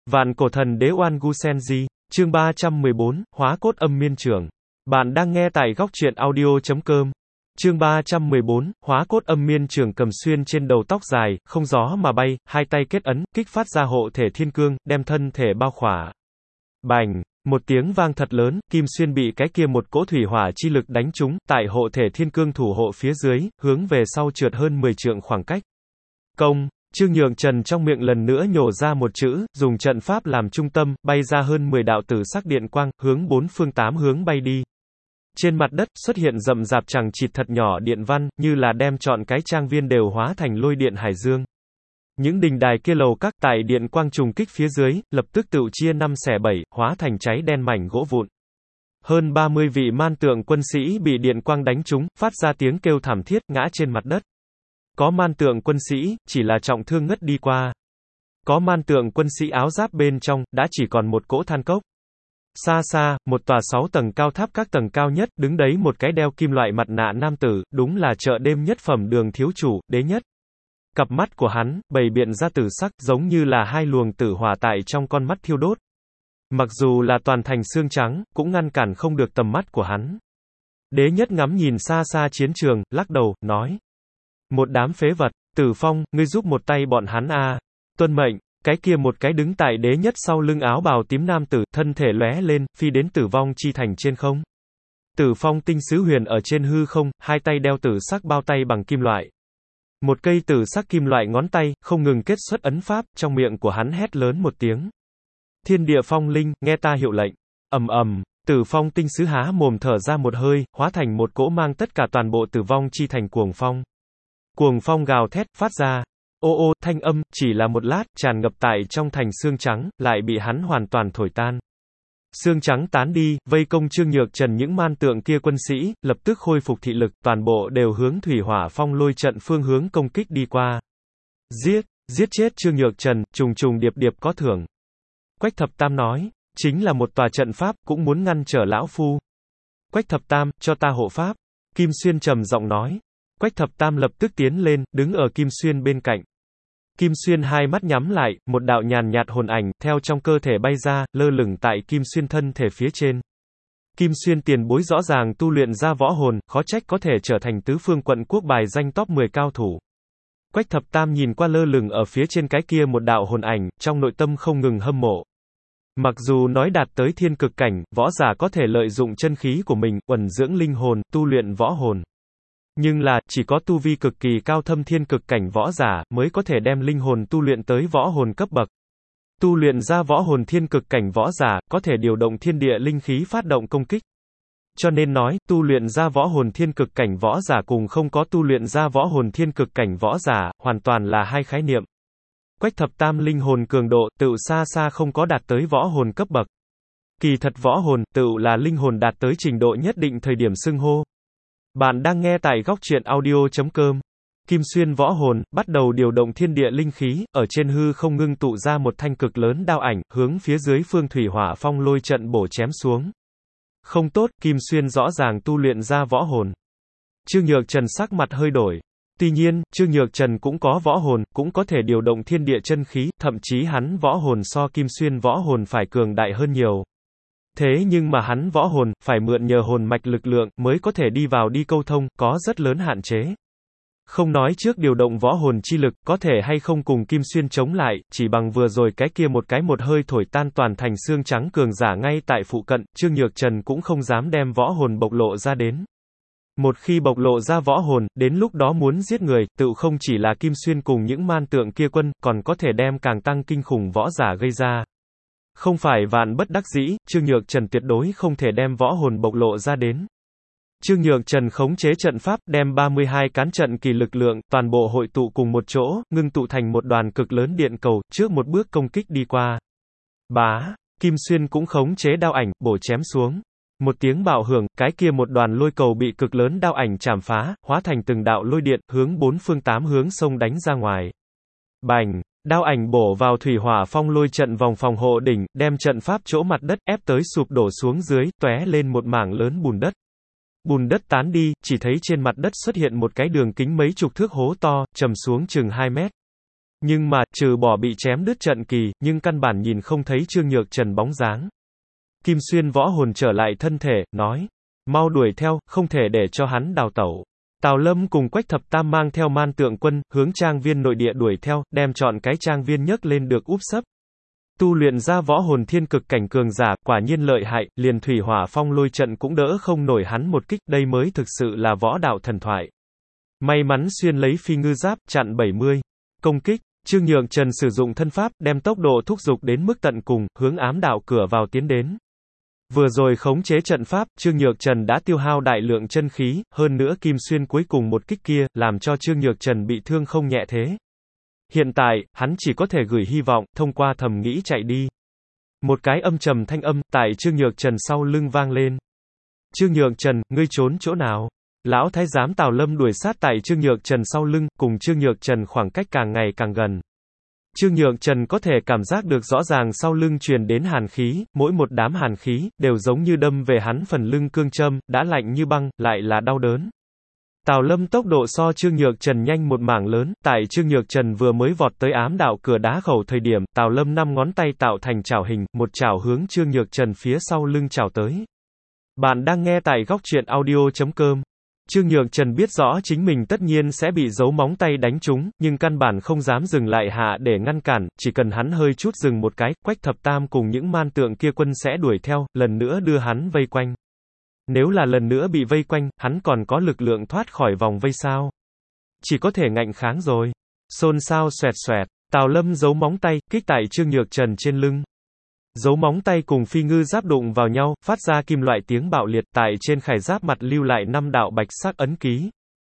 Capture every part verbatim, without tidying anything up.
Vạn cổ thần đế Oan Gu Senji, chương ba trăm mười bốn, hóa cốt âm miên trưởng. Bạn đang nghe tại góc truyện audio chấm com. Chương ba trăm mười bốn, hóa cốt âm miên trưởng cầm xuyên trên đầu tóc dài, không gió mà bay, hai tay kết ấn, kích phát ra hộ thể thiên cương, đem thân thể bao khỏa. Bành! Một tiếng vang thật lớn, Kim Xuyên bị cái kia một cỗ thủy hỏa chi lực đánh trúng, tại hộ thể thiên cương thủ hộ phía dưới, hướng về sau trượt hơn mười trượng khoảng cách. Công! Trương Nhượng Trần trong miệng lần nữa nhổ ra một chữ, dùng trận pháp làm trung tâm, bay ra hơn mười đạo tử sắc điện quang, hướng bốn phương tám hướng bay đi. Trên mặt đất, xuất hiện rậm rạp chằng chịt thật nhỏ điện văn, như là đem trọn cái trang viên đều hóa thành lôi điện hải dương. Những đình đài kia lầu các tại điện quang trùng kích phía dưới, lập tức tựu chia năm xẻ bảy, hóa thành cháy đen mảnh gỗ vụn. Hơn ba mươi vị man tượng quân sĩ bị điện quang đánh trúng, phát ra tiếng kêu thảm thiết, ngã trên mặt đất. Có man tượng quân sĩ, chỉ là trọng thương ngất đi qua. Có man tượng quân sĩ áo giáp bên trong, đã chỉ còn một cỗ than cốc. Xa xa, một tòa sáu tầng cao tháp các tầng cao nhất, đứng đấy một cái đeo kim loại mặt nạ nam tử, đúng là chợ đêm nhất phẩm Đường thiếu chủ, đế nhất. Cặp mắt của hắn, bày biện ra tử sắc, giống như là hai luồng tử hỏa tại trong con mắt thiêu đốt. Mặc dù là toàn thành xương trắng, cũng ngăn cản không được tầm mắt của hắn. Đế nhất ngắm nhìn xa xa chiến trường, lắc đầu, nói. Một đám phế vật, Tử Phong, ngươi giúp một tay bọn hắn a. À. Tuân mệnh, cái kia một cái đứng tại đế nhất sau lưng áo bào tím nam tử, thân thể lóe lên, phi đến tử vong chi thành trên không. Tử Phong tinh sứ huyền ở trên hư không, hai tay đeo tử sắc bao tay bằng kim loại. Một cây tử sắc kim loại ngón tay, không ngừng kết xuất ấn pháp, trong miệng của hắn hét lớn một tiếng. Thiên địa phong linh, nghe ta hiệu lệnh. Ầm ầm, Tử Phong tinh sứ há mồm thở ra một hơi, hóa thành một cỗ mang tất cả toàn bộ tử vong chi thành cuồng phong. Cuồng phong gào thét, phát ra. Ô ô, thanh âm, chỉ là một lát, tràn ngập tại trong thành xương trắng, lại bị hắn hoàn toàn thổi tan. Xương trắng tán đi, vây công Trương Nhược Trần những man tượng kia quân sĩ, lập tức khôi phục thị lực, toàn bộ đều hướng thủy hỏa phong lôi trận phương hướng công kích đi qua. Giết, giết chết Trương Nhược Trần, trùng trùng điệp điệp có thưởng. Quách Thập Tam nói, chính là một tòa trận pháp, cũng muốn ngăn trở lão phu. Quách Thập Tam, cho ta hộ pháp. Kim Xuyên trầm giọng nói. Quách Thập Tam lập tức tiến lên, đứng ở Kim Xuyên bên cạnh. Kim Xuyên hai mắt nhắm lại, một đạo nhàn nhạt hồn ảnh, theo trong cơ thể bay ra, lơ lửng tại Kim Xuyên thân thể phía trên. Kim Xuyên tiền bối rõ ràng tu luyện ra võ hồn, khó trách có thể trở thành tứ phương quận quốc bài danh top mười cao thủ. Quách Thập Tam nhìn qua lơ lửng ở phía trên cái kia một đạo hồn ảnh, trong nội tâm không ngừng hâm mộ. Mặc dù nói đạt tới thiên cực cảnh, võ giả có thể lợi dụng chân khí của mình, uẩn dưỡng linh hồn, tu luyện võ hồn. Nhưng là, chỉ có tu vi cực kỳ cao thâm thiên cực cảnh võ giả, mới có thể đem linh hồn tu luyện tới võ hồn cấp bậc. Tu luyện ra võ hồn thiên cực cảnh võ giả, có thể điều động thiên địa linh khí phát động công kích. Cho nên nói, tu luyện ra võ hồn thiên cực cảnh võ giả cùng không có tu luyện ra võ hồn thiên cực cảnh võ giả, hoàn toàn là hai khái niệm. Quách Thập Tam linh hồn cường độ, tựu xa xa không có đạt tới võ hồn cấp bậc. Kỳ thật võ hồn, tựu là linh hồn đạt tới trình độ nhất định thời điểm xưng hô. Bạn đang nghe tại góc truyện audio chấm com. Kim Xuyên võ hồn, bắt đầu điều động thiên địa linh khí, ở trên hư không ngưng tụ ra một thanh cực lớn đao ảnh, hướng phía dưới phương thủy hỏa phong lôi trận bổ chém xuống. Không tốt, Kim Xuyên rõ ràng tu luyện ra võ hồn. Trương Nhược Trần sắc mặt hơi đổi. Tuy nhiên, Trương Nhược Trần cũng có võ hồn, cũng có thể điều động thiên địa chân khí, thậm chí hắn võ hồn so Kim Xuyên võ hồn phải cường đại hơn nhiều. Thế nhưng mà hắn võ hồn, phải mượn nhờ hồn mạch lực lượng, mới có thể đi vào đi câu thông, có rất lớn hạn chế. Không nói trước điều động võ hồn chi lực, có thể hay không cùng Kim Xuyên chống lại, chỉ bằng vừa rồi cái kia một cái một hơi thổi tan toàn thành xương trắng cường giả ngay tại phụ cận, Trương Nhược Trần cũng không dám đem võ hồn bộc lộ ra đến. Một khi bộc lộ ra võ hồn, đến lúc đó muốn giết người, tự không chỉ là Kim Xuyên cùng những man tượng kia quân, còn có thể đem càng tăng kinh khủng võ giả gây ra. Không phải vạn bất đắc dĩ, Trương Nhược Trần tuyệt đối không thể đem võ hồn bộc lộ ra đến. Trương Nhược Trần khống chế trận pháp, đem ba mươi hai cán trận kỳ lực lượng, toàn bộ hội tụ cùng một chỗ, ngưng tụ thành một đoàn cực lớn điện cầu, trước một bước công kích đi qua. Bá, Kim Xuyên cũng khống chế đao ảnh, bổ chém xuống. Một tiếng bạo hưởng, cái kia một đoàn lôi cầu bị cực lớn đao ảnh chảm phá, hóa thành từng đạo lôi điện, hướng bốn phương tám hướng sông đánh ra ngoài. Bành! Đao ảnh bổ vào thủy hỏa phong lôi trận vòng phòng hộ đỉnh, đem trận pháp chỗ mặt đất ép tới sụp đổ xuống dưới, tóe lên một mảng lớn bùn đất. Bùn đất tán đi, chỉ thấy trên mặt đất xuất hiện một cái đường kính mấy chục thước hố to, trầm xuống chừng hai mét. Nhưng mà, trừ bỏ bị chém đứt trận kỳ, nhưng căn bản nhìn không thấy Trương Nhược Trần bóng dáng. Kim Xuyên võ hồn trở lại thân thể, nói. Mau đuổi theo, không thể để cho hắn đào tẩu. Tào Lâm cùng Quách Thập Tam mang theo Man Tượng quân, hướng trang viên nội địa đuổi theo, đem trọn cái trang viên nhấc lên được úp sấp. Tu luyện ra võ hồn thiên cực cảnh cường giả, quả nhiên lợi hại, liền thủy hỏa phong lôi trận cũng đỡ không nổi hắn một kích, đây mới thực sự là võ đạo thần thoại. May mắn xuyên lấy phi ngư giáp, chặn bảy mươi. Công kích, Trương Nhược Trần sử dụng thân pháp, đem tốc độ thúc giục đến mức tận cùng, hướng ám đạo cửa vào tiến đến. Vừa rồi khống chế trận pháp, Trương Nhược Trần đã tiêu hao đại lượng chân khí, hơn nữa Kim Xuyên cuối cùng một kích kia, làm cho Trương Nhược Trần bị thương không nhẹ thế. Hiện tại, hắn chỉ có thể gửi hy vọng, thông qua thầm nghĩ chạy đi. Một cái âm trầm thanh âm, tại Trương Nhược Trần sau lưng vang lên. Trương Nhược Trần, ngươi trốn chỗ nào? Lão thái giám Tào Lâm đuổi sát tại Trương Nhược Trần sau lưng, cùng Trương Nhược Trần khoảng cách càng ngày càng gần. Trương Nhược Trần có thể cảm giác được rõ ràng sau lưng truyền đến hàn khí, mỗi một đám hàn khí, đều giống như đâm về hắn phần lưng cương châm, đã lạnh như băng, lại là đau đớn. Tào Lâm tốc độ so Trương Nhược Trần nhanh một mảng lớn, tại Trương Nhược Trần vừa mới vọt tới ám đạo cửa đá khẩu thời điểm, Tào Lâm năm ngón tay tạo thành chảo hình, một chảo hướng Trương Nhược Trần phía sau lưng chảo tới. Bạn đang nghe tại góc truyện audio chấm com. Trương Nhược Trần biết rõ chính mình tất nhiên sẽ bị dấu móng tay đánh trúng, nhưng căn bản không dám dừng lại hạ để ngăn cản, chỉ cần hắn hơi chút dừng một cái, Quách Thập Tam cùng những man tượng kia quân sẽ đuổi theo, lần nữa đưa hắn vây quanh. Nếu là lần nữa bị vây quanh, hắn còn có lực lượng thoát khỏi vòng vây sao? Chỉ có thể ngạnh kháng rồi. Xôn xao xoẹt xoẹt, Tào Lâm giấu móng tay, kích tại Trương Nhược Trần trên lưng. Dấu móng tay cùng phi ngư giáp đụng vào nhau, phát ra kim loại tiếng bạo liệt, tại trên khải giáp mặt lưu lại năm đạo bạch sắc ấn ký.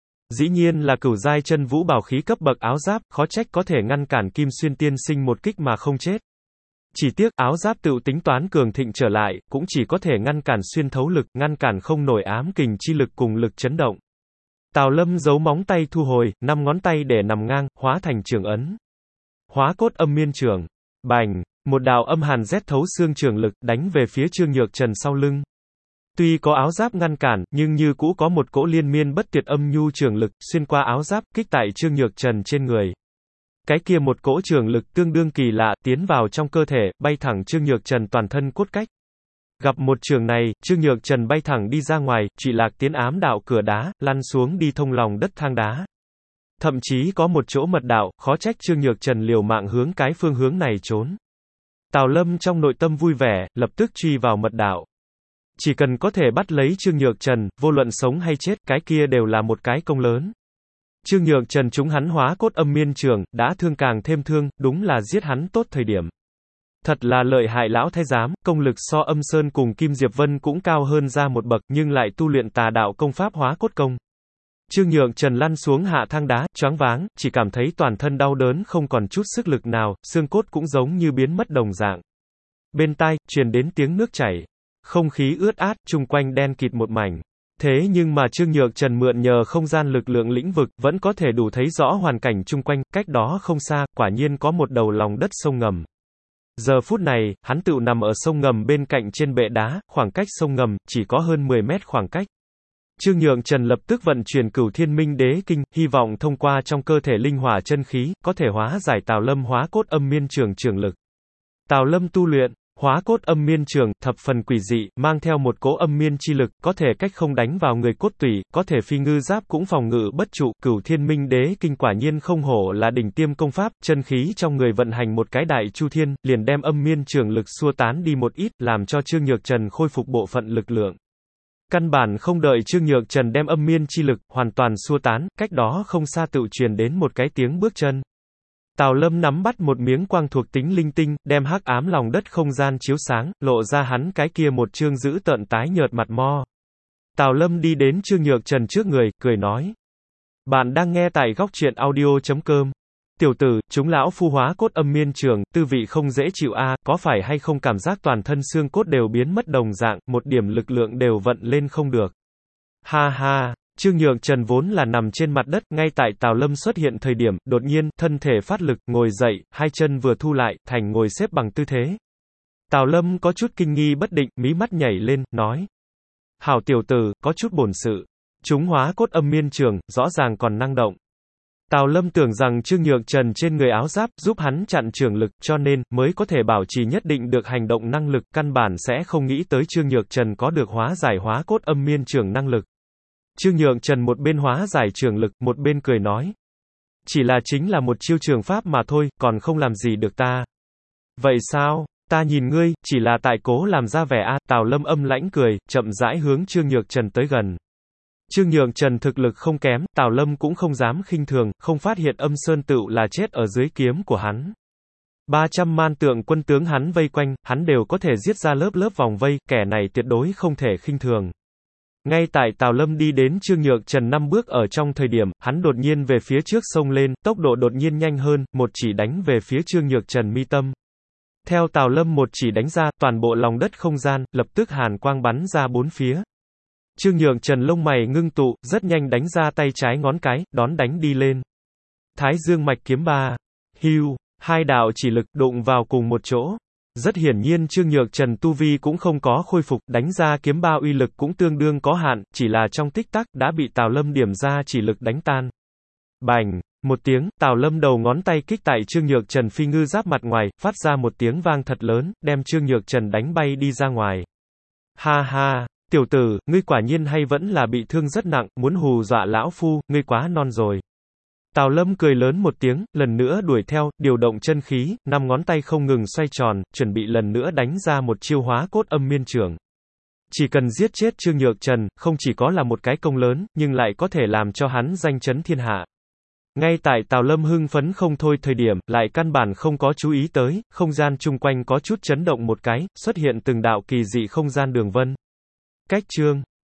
Dĩ nhiên là cửu giai chân vũ bảo khí cấp bậc áo giáp, khó trách có thể ngăn cản Kim Xuyên tiên sinh một kích mà không chết. Chỉ tiếc, áo giáp tự tính toán cường thịnh trở lại, cũng chỉ có thể ngăn cản xuyên thấu lực, ngăn cản không nổi ám kình chi lực cùng lực chấn động. Tào Lâm giấu móng tay thu hồi, năm ngón tay để nằm ngang, hóa thành trường ấn. Hóa cốt âm miên trường. Bành! Một đạo âm hàn rét thấu xương trường lực, đánh về phía Trương Nhược Trần sau lưng. Tuy có áo giáp ngăn cản, nhưng như cũ có một cỗ liên miên bất tuyệt âm nhu trường lực, xuyên qua áo giáp, kích tại Trương Nhược Trần trên người. Cái kia một cỗ trường lực tương đương kỳ lạ, tiến vào trong cơ thể, bay thẳng Trương Nhược Trần toàn thân cốt cách. Gặp một trường này, Trương Nhược Trần bay thẳng đi ra ngoài, trụy lạc tiến ám đạo cửa đá, lăn xuống đi thông lòng đất thang đá. Thậm chí có một chỗ mật đạo, khó trách Trương Nhược Trần liều mạng hướng cái phương hướng này trốn. Tào Lâm trong nội tâm vui vẻ, lập tức truy vào mật đạo. Chỉ cần có thể bắt lấy Trương Nhược Trần, vô luận sống hay chết, cái kia đều là một cái công lớn. Trương Nhược Trần chúng hắn hóa cốt âm miên trường, đã thương càng thêm thương, đúng là giết hắn tốt thời điểm. Thật là lợi hại lão thái giám, công lực so Âm Sơn cùng Kim Diệp Vân cũng cao hơn ra một bậc, nhưng lại tu luyện tà đạo công pháp hóa cốt công. Trương Nhược Trần lăn xuống hạ thang đá, choáng váng, chỉ cảm thấy toàn thân đau đớn không còn chút sức lực nào, xương cốt cũng giống như biến mất đồng dạng. Bên tai, truyền đến tiếng nước chảy. Không khí ướt át, chung quanh đen kịt một mảnh. Thế nhưng mà Trương Nhược Trần mượn nhờ không gian lực lượng lĩnh vực, vẫn có thể đủ thấy rõ hoàn cảnh chung quanh, cách đó không xa, quả nhiên có một đầu lòng đất sông ngầm. Giờ phút này, hắn tự nằm ở sông ngầm bên cạnh trên bệ đá, khoảng cách sông ngầm, chỉ có hơn mười mét khoảng cách. Trương Nhược Trần lập tức vận chuyển Cửu Thiên Minh Đế Kinh, hy vọng thông qua trong cơ thể linh hỏa chân khí, có thể hóa giải Tào Lâm hóa cốt âm miên trường trường lực. Tào Lâm tu luyện, hóa cốt âm miên trường, thập phần quỷ dị, mang theo một cỗ âm miên chi lực, có thể cách không đánh vào người cốt tủy, có thể phi ngư giáp cũng phòng ngự bất trụ, Cửu Thiên Minh Đế Kinh quả nhiên không hổ là đỉnh tiêm công pháp, chân khí trong người vận hành một cái đại chu thiên, liền đem âm miên trường lực xua tán đi một ít, làm cho Trương Nhược Trần khôi phục bộ phận lực lượng. Căn bản không đợi Trương Nhược Trần đem âm miên chi lực hoàn toàn xua tán, cách đó không xa tự truyền đến một cái tiếng bước chân. Tào Lâm nắm bắt một miếng quang thuộc tính linh tinh, đem hắc ám lòng đất không gian chiếu sáng, lộ ra hắn cái kia một trương dữ tợn tái nhợt mặt mo. Tào Lâm đi đến Trương Nhược Trần trước người, cười nói: "Bạn đang nghe tại góc truyện audio chấm com. Tiểu tử, chúng lão phu hóa cốt âm miên trường, tư vị không dễ chịu a, à, có phải hay không cảm giác toàn thân xương cốt đều biến mất đồng dạng, một điểm lực lượng đều vận lên không được." Ha ha, Trương Nhược Trần vốn là nằm trên mặt đất, ngay tại Tào Lâm xuất hiện thời điểm, đột nhiên, thân thể phát lực, ngồi dậy, hai chân vừa thu lại, thành ngồi xếp bằng tư thế. Tào Lâm có chút kinh nghi bất định, mí mắt nhảy lên, nói: "Hảo tiểu tử, có chút bổn sự. Chúng hóa cốt âm miên trường, rõ ràng còn năng động." Tào Lâm tưởng rằng Trương Nhược Trần trên người áo giáp giúp hắn chặn trường lực, cho nên mới có thể bảo trì nhất định được hành động năng lực, căn bản sẽ không nghĩ tới Trương Nhược Trần có được hóa giải hóa cốt âm miên trường năng lực. Trương Nhược Trần một bên hóa giải trường lực, một bên cười nói: "Chỉ là chính là một chiêu trường pháp mà thôi, còn không làm gì được ta." "Vậy sao? Ta nhìn ngươi, chỉ là tại cố làm ra vẻ a." Tào Lâm âm lãnh cười, chậm rãi hướng Trương Nhược Trần tới gần. Trương Nhược Trần thực lực không kém, Tào Lâm cũng không dám khinh thường, không phát hiện âm sơn tựu là chết ở dưới kiếm của hắn. ba trăm man tượng quân tướng hắn vây quanh, hắn đều có thể giết ra lớp lớp vòng vây, kẻ này tuyệt đối không thể khinh thường. Ngay tại Tào Lâm đi đến Trương Nhược Trần năm bước ở trong thời điểm, hắn đột nhiên về phía trước xông lên, tốc độ đột nhiên nhanh hơn, một chỉ đánh về phía Trương Nhược Trần mi tâm. Theo Tào Lâm một chỉ đánh ra, toàn bộ lòng đất không gian, lập tức hàn quang bắn ra bốn phía. Trương Nhược Trần lông mày ngưng tụ, rất nhanh đánh ra tay trái ngón cái, đón đánh đi lên. Thái Dương mạch kiếm ba. Hưu, hai đạo chỉ lực đụng vào cùng một chỗ. Rất hiển nhiên Trương Nhược Trần tu vi cũng không có khôi phục, đánh ra kiếm ba uy lực cũng tương đương có hạn, chỉ là trong tích tắc đã bị Tào Lâm điểm ra chỉ lực đánh tan. Bành, một tiếng, Tào Lâm đầu ngón tay kích tại Trương Nhược Trần phi ngư giáp mặt ngoài, phát ra một tiếng vang thật lớn, đem Trương Nhược Trần đánh bay đi ra ngoài. Ha ha, tiểu tử, ngươi quả nhiên hay vẫn là bị thương rất nặng, muốn hù dọa lão phu, ngươi quá non rồi. Tào Lâm cười lớn một tiếng, lần nữa đuổi theo, điều động chân khí, năm ngón tay không ngừng xoay tròn, chuẩn bị lần nữa đánh ra một chiêu hóa cốt âm miên trưởng. Chỉ cần giết chết Trương Nhược Trần, không chỉ có là một cái công lớn, nhưng lại có thể làm cho hắn danh chấn thiên hạ. Ngay tại Tào Lâm hưng phấn không thôi thời điểm, lại căn bản không có chú ý tới, không gian chung quanh có chút chấn động một cái, xuất hiện từng đạo kỳ dị không gian đường vân. Cách chương